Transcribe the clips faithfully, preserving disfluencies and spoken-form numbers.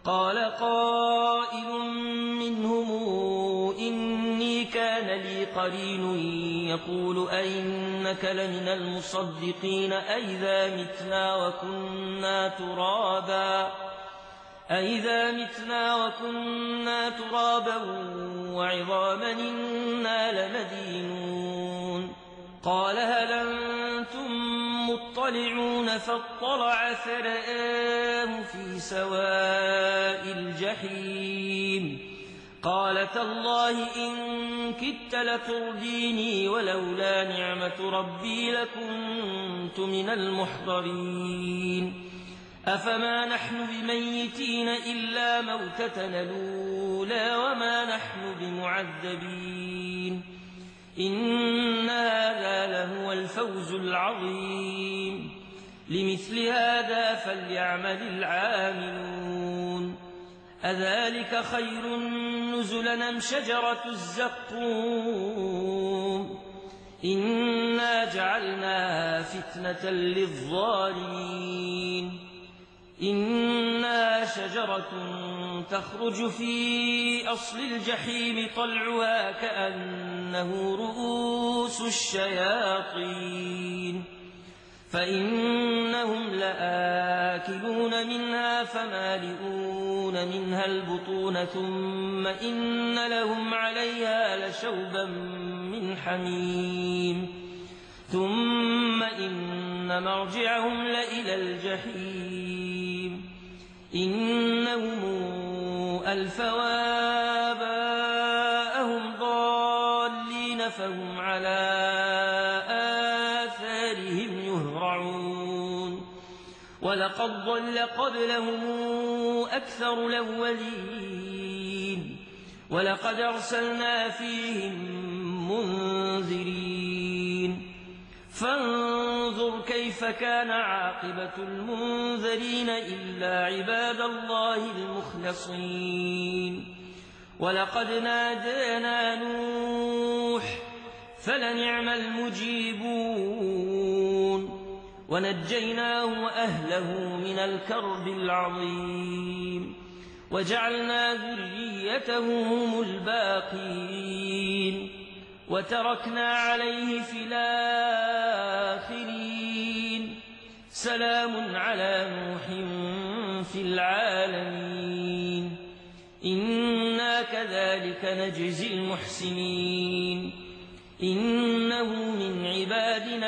قال قائل منهم إني كان لي قرين يقول أئنك لمن المصدقين أئذا متنا وكنا ترابا أئذا متنا وكنا ترابا وعظاما إنا لمدينون قال هل أنتم مطلعون فاطلع فرآه في سواء الجحيم قال تالله إن كدت لترديني ولولا نعمة ربي لكنت من المحضرين أفما نحن بميتين إلا موتتنا الأولى وما نحن بمعذبين إن هذا لهو الفوز العظيم لمثل هذا فليعمل العاملون أذلك خير نزلا أم شجرة الزقوم إنا جعلناها فتنة للظالمين إنها شجرة تخرج في أصل الجحيم طلعها كأنه رؤوس الشياطين فإنهم لآكلون منها فمالئون منها البطون ثم إن لهم عليها لشوبا من حميم ثم إن مرجعهم لإلى الجحيم إنهم ألفوا آباءهم ضالين فهم على آثارهم يهرعون ولقد ضل قبلهم أكثر الأولين ولقد أرسلنا فيهم منذرين فانظر كيف كان عاقبة المنذرين إلا عباد الله المخلصين ولقد نادانا نوح فلنعم المجيبون ونجيناه وأهله من الكرب العظيم وجعلنا ذريته هم الباقين وتركنا عليه في الآخرين سلام على نوح في العالمين إنا كذلك نجزي المحسنين إنه من عبادنا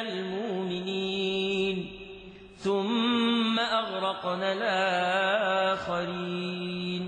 المؤمنين ثم أغرقنا الآخرين